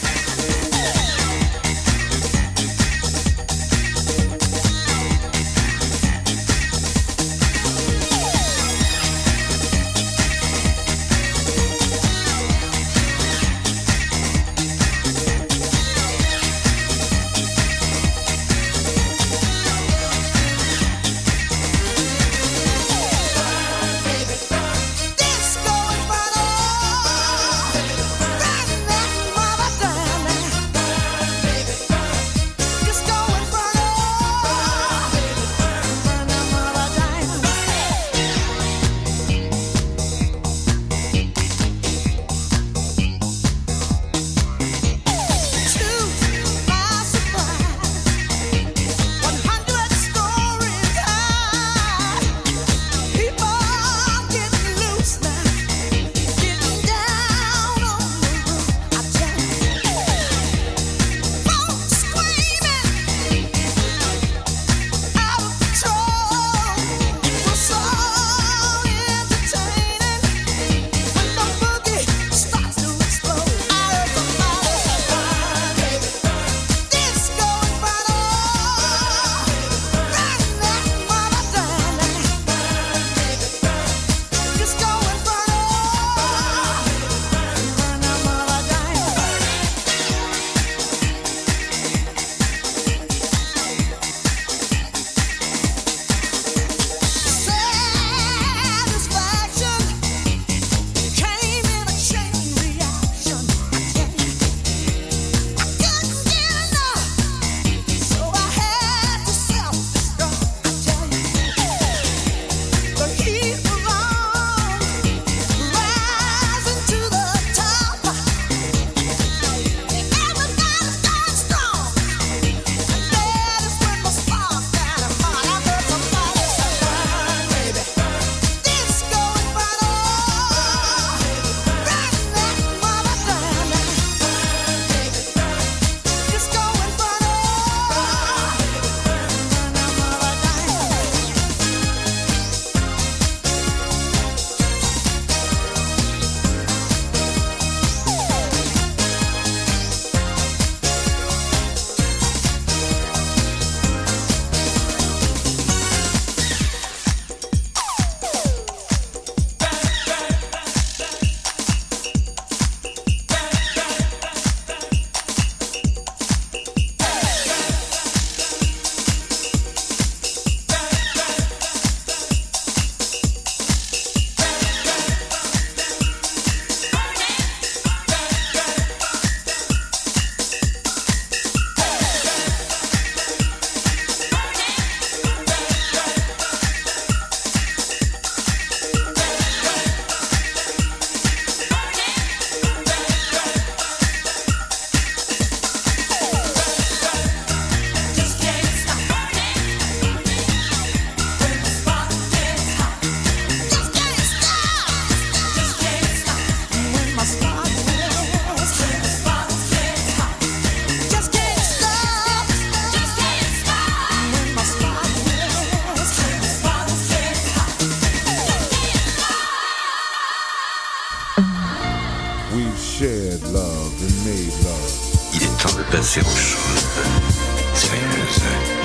[SPEAKER 16] Il est temps de passer aux choses sérieuses.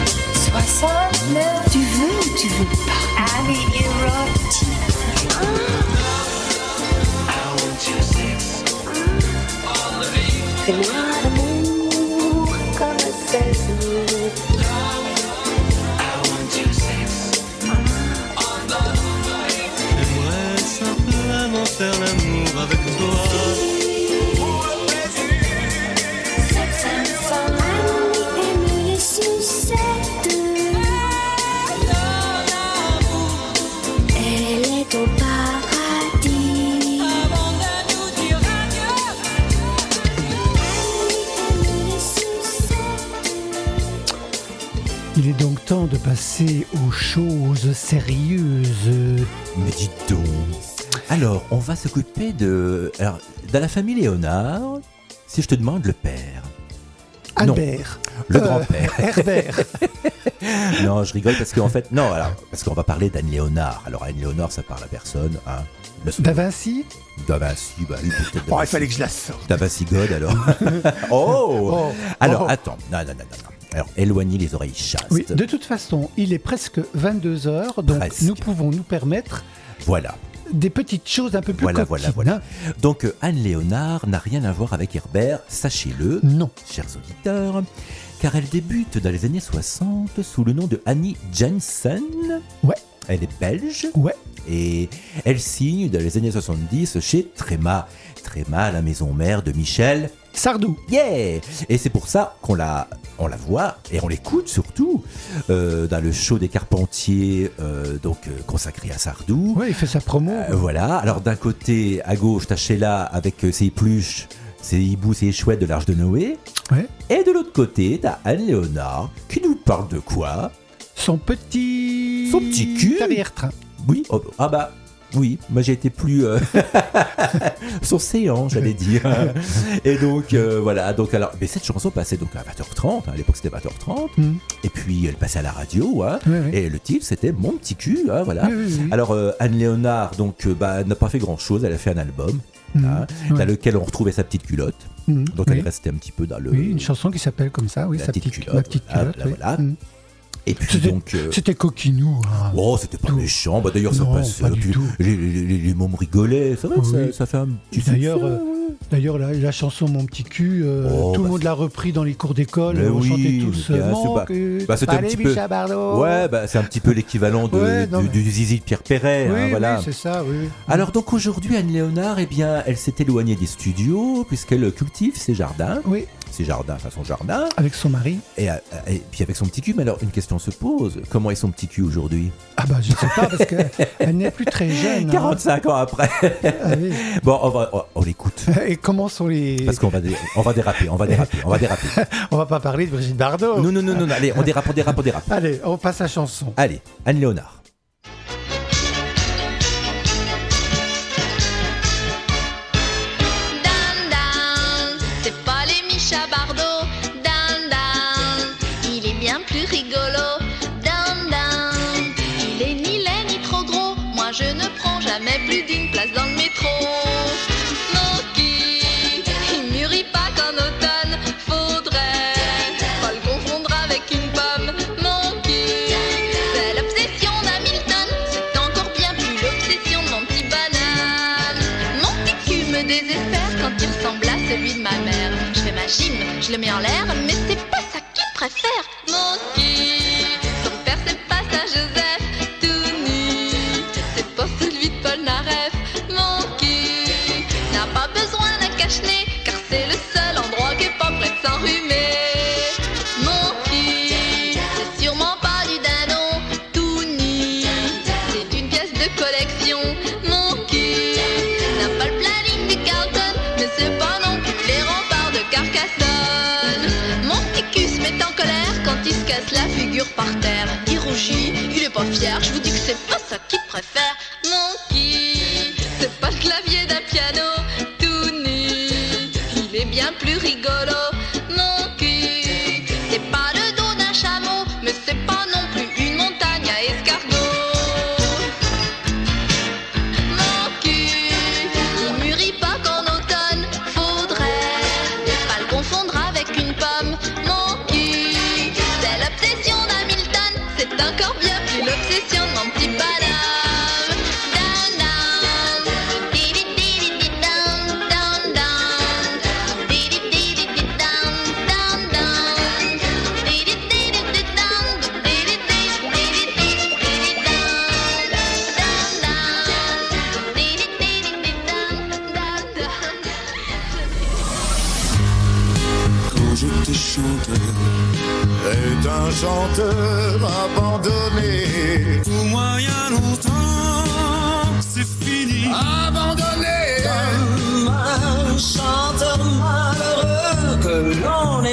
[SPEAKER 17] 69, tu veux ou tu veux pas? Allez, érotique. Fais-moi l'amour comme un seize.
[SPEAKER 11] faire l'amour avec toi.
[SPEAKER 5] Il est donc temps de passer aux choses sérieuses.
[SPEAKER 4] Mais dites donc. Alors, on va s'occuper de... Alors, dans la famille Léonard, si je te demande le père.
[SPEAKER 5] Albert.
[SPEAKER 4] Non, le grand-père.
[SPEAKER 5] Herbert.
[SPEAKER 4] Non, je rigole parce qu'en fait... Non, alors, parce qu'on va parler d'Anne Léonard. Alors, Anne Léonard, ça parle à personne. Hein.
[SPEAKER 5] Da Vinci.
[SPEAKER 4] Da Vinci, bah oui, peut-être.
[SPEAKER 5] Il fallait que je la sorte.
[SPEAKER 4] Da Vinci God, alors. Alors, attends. Non. Alors, éloignez les oreilles chastes.
[SPEAKER 5] Oui, de toute façon, il est presque 22h, donc nous pouvons nous permettre...
[SPEAKER 4] Voilà.
[SPEAKER 5] Des petites choses un peu plus coquines.
[SPEAKER 4] Voilà. Donc, Anne Léonard n'a rien à voir avec Herbert, sachez-le,
[SPEAKER 5] non,
[SPEAKER 4] chers auditeurs, car elle débute dans les années 60 sous le nom de Annie Jensen.
[SPEAKER 5] Ouais.
[SPEAKER 4] Elle est belge.
[SPEAKER 5] Ouais.
[SPEAKER 4] Et elle signe dans les années 70 chez Tréma, la maison mère de Michel
[SPEAKER 5] Sardou.
[SPEAKER 4] Yeah. Et c'est pour ça qu'on la voit et on l'écoute surtout dans le show des Carpentiers, consacré à Sardou.
[SPEAKER 5] Oui, il fait sa promo.
[SPEAKER 4] Voilà. Alors d'un côté, à gauche, t'as Sheila avec ses pluches, ses hiboux, ses chouettes de l'Arche de Noé.
[SPEAKER 5] Ouais.
[SPEAKER 4] Et de l'autre côté, t'as Anne Léonard qui nous parle de quoi ?
[SPEAKER 5] Son petit
[SPEAKER 4] cul.
[SPEAKER 5] Arrière-train.
[SPEAKER 4] Oui. Oui, moi j'ai été plus son séant, j'allais dire. Et donc voilà, donc alors, mais cette chanson passait donc à 20h30, à l'époque c'était 20h30, et puis elle passait à la radio, hein, oui. Et le titre c'était Mon petit cul, hein, voilà. Oui. Alors Anne Léonard donc n'a pas fait grand chose, elle a fait un album, dans lequel on retrouvait sa petite culotte, donc elle restait un petit peu dans le.
[SPEAKER 5] Oui, une chanson qui s'appelle comme ça, oui, sa petite culotte, ma petite culotte,
[SPEAKER 4] voilà. Et puis
[SPEAKER 5] c'était coquinou. Hein.
[SPEAKER 4] Oh, c'était pas méchant. Bah, d'ailleurs, ça passait. Les mômes rigolaient. C'est vrai que ça fait un petit
[SPEAKER 5] D'ailleurs, la chanson Mon petit cul, tout le monde l'a repris dans les cours d'école. On chantait tous.
[SPEAKER 4] C'était un petit peu. Ouais, c'est un petit peu l'équivalent du zizi de Pierre Perret.
[SPEAKER 5] Oui,
[SPEAKER 4] voilà.
[SPEAKER 5] Oui, c'est ça. Oui.
[SPEAKER 4] Alors donc aujourd'hui, Anne Léonard, elle s'est éloignée des studios puisqu'elle cultive ses jardins.
[SPEAKER 5] Oui.
[SPEAKER 4] Son jardin.
[SPEAKER 5] Avec son mari.
[SPEAKER 4] Et puis avec son petit cul. Mais alors, une question se pose. Comment est son petit cul aujourd'hui ?
[SPEAKER 5] Ah bah, je ne sais pas, parce qu'elle n'est plus très jeune.
[SPEAKER 4] 45 ans après.
[SPEAKER 5] Ah oui.
[SPEAKER 4] Bon, on l'écoute.
[SPEAKER 5] Et comment sont les...
[SPEAKER 4] Parce qu'on va déraper. On
[SPEAKER 5] va pas parler de Brigitte Bardot.
[SPEAKER 4] Non. Allez, on dérape.
[SPEAKER 5] Allez, on passe à la chanson.
[SPEAKER 4] Allez, Anne Léonard.
[SPEAKER 18] Bardot, il est bien plus rigolo, il est ni laid ni trop gros, moi je ne prends jamais plus d'une place dans le métro. Monkey, il mûrit pas qu'en automne, faudrait pas le confondre avec une pomme. Monkey, c'est l'obsession d'Hamilton, c'est encore bien plus l'obsession de mon petit banane. Mon petit cul me désespère quand il ressemble à celui de ma mère. Ma gym, je le mets en l'air, mais c'est pas ça qu'il préfère. Monkey, son père c'est pas ça Joseph, tout nu, c'est pas celui de Paul Naref. Monkey n'a pas besoin d'un cache-nez, car c'est le seul endroit qui est pas prêt de s'enrhumer. Monkey, c'est sûrement pas du dindon, tout nu, c'est une pièce de collection. Monkey n'a pas le planning du Carlton, mais c'est pas non plus les remparts de Carcassonne. Mon petit cul se met en colère quand il se casse la figure par terre. Il rougit, il est pas fier, je vous dis que c'est pas ça qu'il préfère. Monkey, c'est pas le clavier d'un piano tout nu, il est bien plus rigolo. Monkey, c'est pas le dos d'un chameau, mais c'est pas non plus une montagne à escargot. Monkey, il mûrit pas qu'en automne, faudrait pas le confondre avec une pomme. Monkey, c'est l'obsession d'Hamilton, c'est encore bien plus l'obsession de mon petit banane.
[SPEAKER 11] j'étais chanteur. Est un chanteur abandonné.
[SPEAKER 9] Pour moi, il y a longtemps, c'est fini.
[SPEAKER 11] Abandonné
[SPEAKER 3] comme un chanteur malheureux que l'on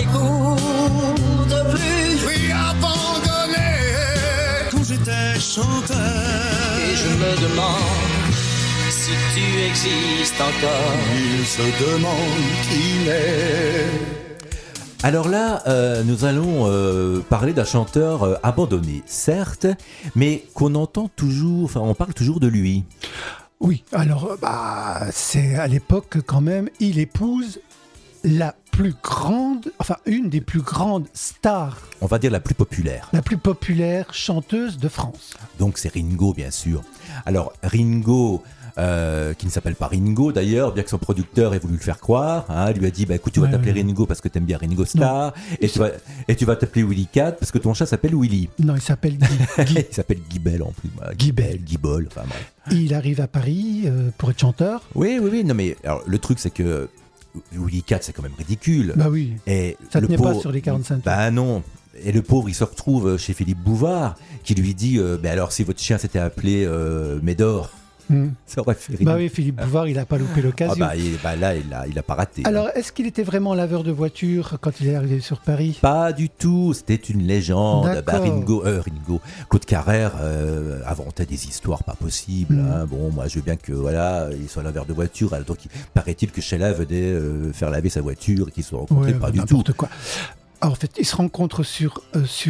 [SPEAKER 3] n'écoute plus.
[SPEAKER 11] Oui, abandonné
[SPEAKER 9] quand j'étais chanteur.
[SPEAKER 3] Et je me demande si tu existes encore.
[SPEAKER 11] Il se demande qui est.
[SPEAKER 4] Alors là, nous allons parler d'un chanteur abandonné, certes, mais qu'on entend toujours, enfin on parle toujours de lui.
[SPEAKER 5] Oui, alors c'est à l'époque quand même, il épouse la plus grande, enfin une des plus grandes stars.
[SPEAKER 4] On va dire la plus populaire.
[SPEAKER 5] La plus populaire chanteuse de France.
[SPEAKER 4] Donc c'est Ringo, bien sûr. Alors Ringo, qui ne s'appelle pas Ringo d'ailleurs, bien que son producteur ait voulu le faire croire, hein, lui a dit écoute, tu vas t'appeler Ringo parce que t'aimes bien Ringo Starr, et tu vas t'appeler Willy Cat parce que ton chat s'appelle Willy.
[SPEAKER 5] Non, il s'appelle Guy.
[SPEAKER 4] Il s'appelle Guibel en plus. Guibol, enfin bref.
[SPEAKER 5] Il arrive à Paris pour être chanteur.
[SPEAKER 4] Oui, non mais alors, le truc c'est que Willy Cat c'est quand même ridicule.
[SPEAKER 5] Bah oui,
[SPEAKER 4] et
[SPEAKER 5] ça tenait pas sur les 45 tours.
[SPEAKER 4] Bah non. Et le pauvre, il se retrouve chez Philippe Bouvard, qui lui dit alors si votre chien s'était appelé Médor, ça aurait fait rire.
[SPEAKER 5] Bah oui, Philippe Bouvard, il n'a pas loupé l'occasion.
[SPEAKER 4] Là, il a pas raté.
[SPEAKER 5] Alors, est-ce qu'il était vraiment laveur de voitures quand il est arrivé sur Paris ?
[SPEAKER 4] Pas du tout, c'était une légende.
[SPEAKER 5] Ringo,
[SPEAKER 4] Claude Carrère inventait des histoires pas possibles. Hein. Bon, moi, je veux bien que il soit laveur de voiture. Alors, donc, paraît-il que Sheila venait faire laver sa voiture et qu'ils se sont rencontrés, pas du tout.
[SPEAKER 5] N'importe quoi. Alors, en fait, ils se rencontrent sur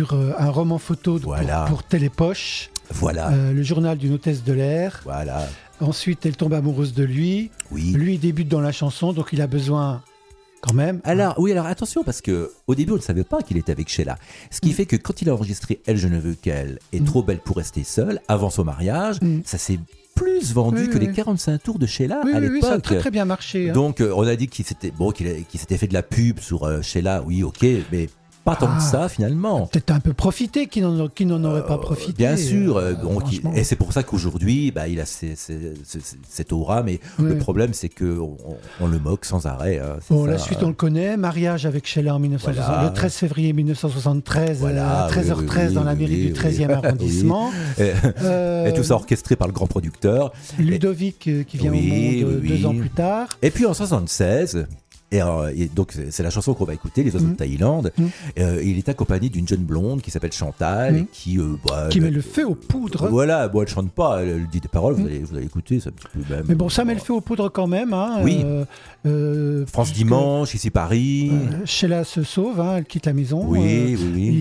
[SPEAKER 5] un roman photo pour Télépoche.
[SPEAKER 4] Voilà.
[SPEAKER 5] Le journal d'une hôtesse de l'air.
[SPEAKER 4] Voilà.
[SPEAKER 5] Ensuite, elle tombe amoureuse de lui.
[SPEAKER 4] Oui.
[SPEAKER 5] Lui, il débute dans la chanson, donc il a besoin quand même.
[SPEAKER 4] Alors attention, parce que au début, on ne savait pas qu'il était avec Sheila. Ce qui fait que quand il a enregistré Elle, je ne veux qu'elle et Trop belle pour rester seule, avant son mariage, ça s'est plus vendu que les 45 tours de Sheila à l'époque.
[SPEAKER 5] Oui, ça a très très bien marché. Hein.
[SPEAKER 4] Donc, on a dit qu'il s'était fait de la pub sur Sheila. Oui, ok, mais pas tant que ça finalement.
[SPEAKER 5] Peut-être un peu profité, qui n'en aurait pas profité.
[SPEAKER 4] Bien sûr, et c'est pour ça qu'aujourd'hui il a cette aura, mais le problème c'est qu'on le moque sans arrêt. Hein,
[SPEAKER 5] la suite on le connaît, mariage avec Sheila en 1960, le 13 février 1973 à 13h13 dans la mairie du 13e arrondissement.
[SPEAKER 4] Et tout ça orchestré par le grand producteur.
[SPEAKER 5] Ludovic qui vient au monde 2 ans plus tard.
[SPEAKER 4] Et puis en 1976... Et donc c'est la chanson qu'on va écouter, Les oiseaux de Thaïlande. Il est accompagné d'une jeune blonde qui s'appelle Chantal, qui
[SPEAKER 5] met le feu aux poudres.
[SPEAKER 4] Voilà, elle chante pas, elle dit des paroles, vous allez écouter, c'est un petit peu même.
[SPEAKER 5] Mais bon, ça met le feu aux poudres quand même. Hein,
[SPEAKER 4] oui. France Dimanche, ici Paris.
[SPEAKER 5] Sheila se sauve, elle quitte la maison.
[SPEAKER 4] Oui.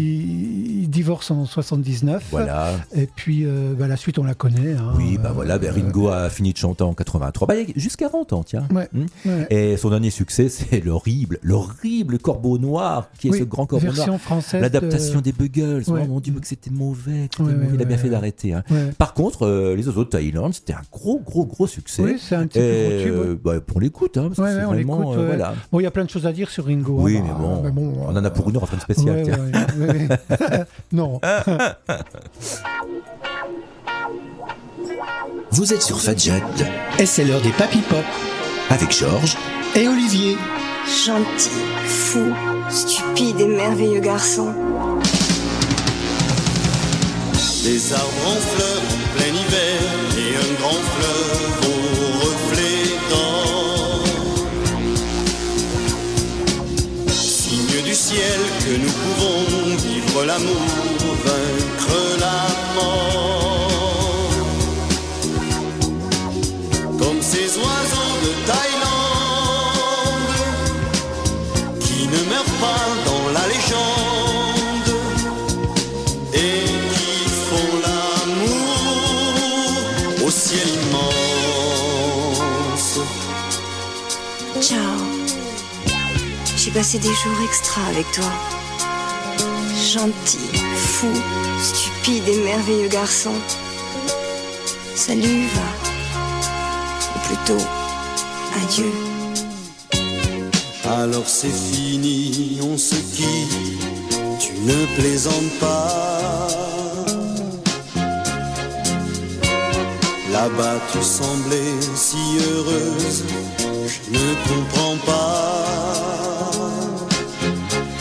[SPEAKER 5] Il divorce en 79.
[SPEAKER 4] Voilà.
[SPEAKER 5] Et puis la suite on la connaît.
[SPEAKER 4] Oui, Ringo a fini de chanter en 83, jusqu'à 40 ans, tiens.
[SPEAKER 5] Ouais.
[SPEAKER 4] Et son dernier succès, c'est l'horrible Corbeau Noir, qui est ce grand Corbeau
[SPEAKER 5] Noir. Française
[SPEAKER 4] l'adaptation des Buggles. Oh mon Dieu, que c'était mauvais. Il a bien fait d'arrêter. Hein. Par contre, Les oiseaux de Thaïlande, c'était un gros succès.
[SPEAKER 5] Oui, c'est un petit peu gros tube.
[SPEAKER 4] On l'écoute, hein, parce que c'est
[SPEAKER 5] on
[SPEAKER 4] vraiment,
[SPEAKER 5] l'écoute.
[SPEAKER 4] voilà.
[SPEAKER 5] Bon, il y a plein de choses à dire sur Ringo.
[SPEAKER 4] Oui, mais bon, on en a pour une heure en fin de spécial.
[SPEAKER 5] Non.
[SPEAKER 1] Vous êtes sur Fadjet, et c'est l'heure des Papy Pop, avec Georges et Olivier.
[SPEAKER 17] Gentil, fou, stupide et merveilleux garçon.
[SPEAKER 11] Des arbres en fleurs en plein hiver et un grand fleuve aux reflets d'or. Signe du ciel que nous pouvons vivre l'amour, vaincre la mort. Comme ces oiseaux de Thaïlande qui ne meurent pas dans la légende et qui font l'amour au ciel immense.
[SPEAKER 17] Ciao. J'ai passé des jours extra avec toi. Gentil, fou, stupide et merveilleux garçon. Salut, va. Ou plutôt, adieu.
[SPEAKER 11] Alors c'est fini, on se quitte, tu ne plaisantes pas. Là-bas tu semblais si heureuse, je ne comprends pas.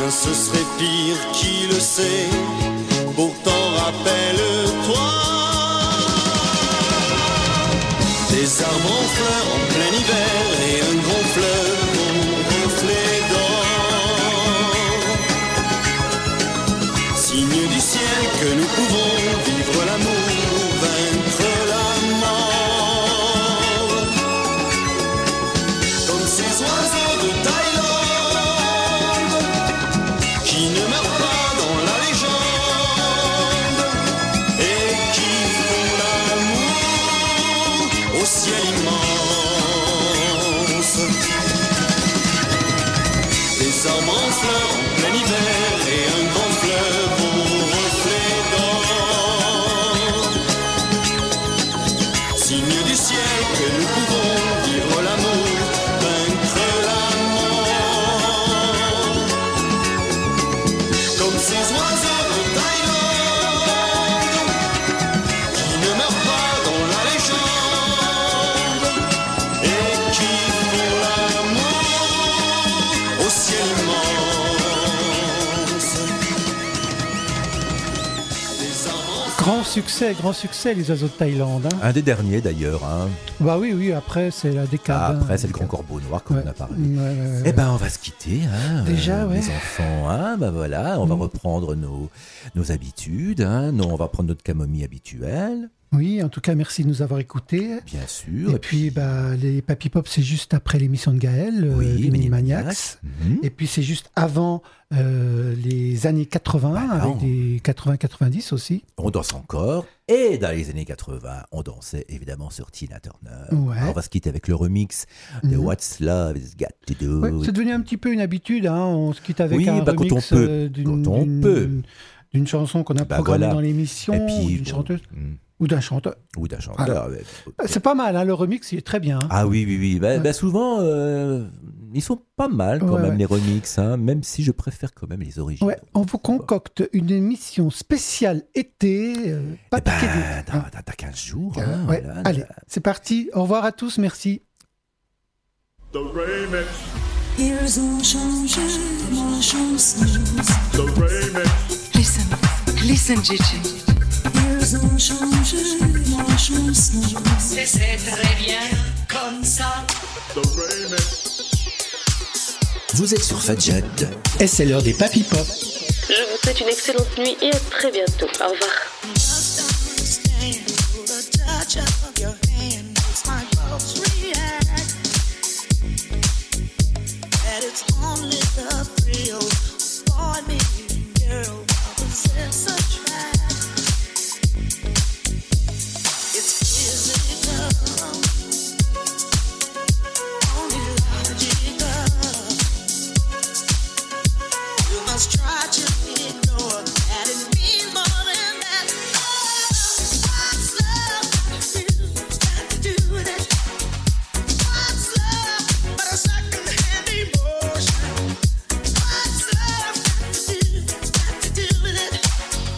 [SPEAKER 11] ce serait pire, qui le sait. Pourtant rappelle-toi, des arbres en fleurs en plein hiver et un grand fleuve au reflet d'or. Signe du ciel que nous pouvons vivre l'amour, vaincre la mort. Comme ces oiseaux de Thaïlande qui ne meurent pas dans la légende et qui font l'amour au ciel immense. Des arbres en fleurs en plein hiver et un grand fleuve au reflet d'or. Signe du ciel que nous pouvons vivre l'amour, vaincre la mort. Comme ces oiseaux de Thaïlande qui ne meurent pas dans la légende et qui font l'amour au ciel immense. Des arbres en
[SPEAKER 5] Grand succès, les oiseaux de Thaïlande. Hein.
[SPEAKER 4] Un des derniers d'ailleurs. Hein.
[SPEAKER 5] Bah oui, après c'est la décade.
[SPEAKER 4] Après c'est le Grand Corbeau Noir comme on a parlé.
[SPEAKER 5] Ouais.
[SPEAKER 4] Eh ben on va se quitter. Hein,
[SPEAKER 5] déjà,
[SPEAKER 4] les enfants. Hein, ben voilà, on va reprendre nos habitudes. Hein, on va prendre notre camomille habituelle.
[SPEAKER 5] Oui, en tout cas, merci de nous avoir écoutés.
[SPEAKER 4] Bien sûr.
[SPEAKER 5] Et puis, les Papy Pop, c'est juste après l'émission de Gaël, Minimaniacs. Et puis, c'est juste avant les années 80, avec des 80-90 aussi.
[SPEAKER 4] On danse encore. Et dans les années 80, on dansait évidemment sur Tina Turner.
[SPEAKER 5] Ouais.
[SPEAKER 4] Alors, on va se quitter avec le remix de What's Love Is Got To Do.
[SPEAKER 5] Ouais, c'est devenu un petit peu une habitude. Hein. On se quitte avec un remix d'une chanson qu'on a programmée dans l'émission, d'une chanteuse. Ou d'un chanteur.
[SPEAKER 4] Alors,
[SPEAKER 5] c'est pas mal, hein, le remix, il est très bien. Hein.
[SPEAKER 4] Ah oui. Souvent, ils sont pas mal quand même, les remixes, hein, même si je préfère quand même les originaux.
[SPEAKER 5] Ouais, on vous concocte une émission spéciale été.
[SPEAKER 4] Dans 15 jours. Hein,
[SPEAKER 5] voilà, allez, c'est parti. Au revoir à tous, merci.
[SPEAKER 7] The remix.
[SPEAKER 6] Ils ont changé ma chanson.
[SPEAKER 7] The remix.
[SPEAKER 10] Listen, Gigi.
[SPEAKER 6] Ils ont changé ma chanson.
[SPEAKER 3] C'est très bien comme ça.
[SPEAKER 7] The remix.
[SPEAKER 1] Vous êtes sur Fadjet et c'est l'heure des Papy Pop.
[SPEAKER 14] Je vous souhaite une excellente nuit et à très bientôt. Au revoir.
[SPEAKER 6] Try to ignore that it means more than that. What's love got to do with it? What's love but a second-hand emotion? What's love got to do with it?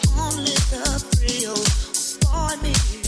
[SPEAKER 6] only the thrill of boy meets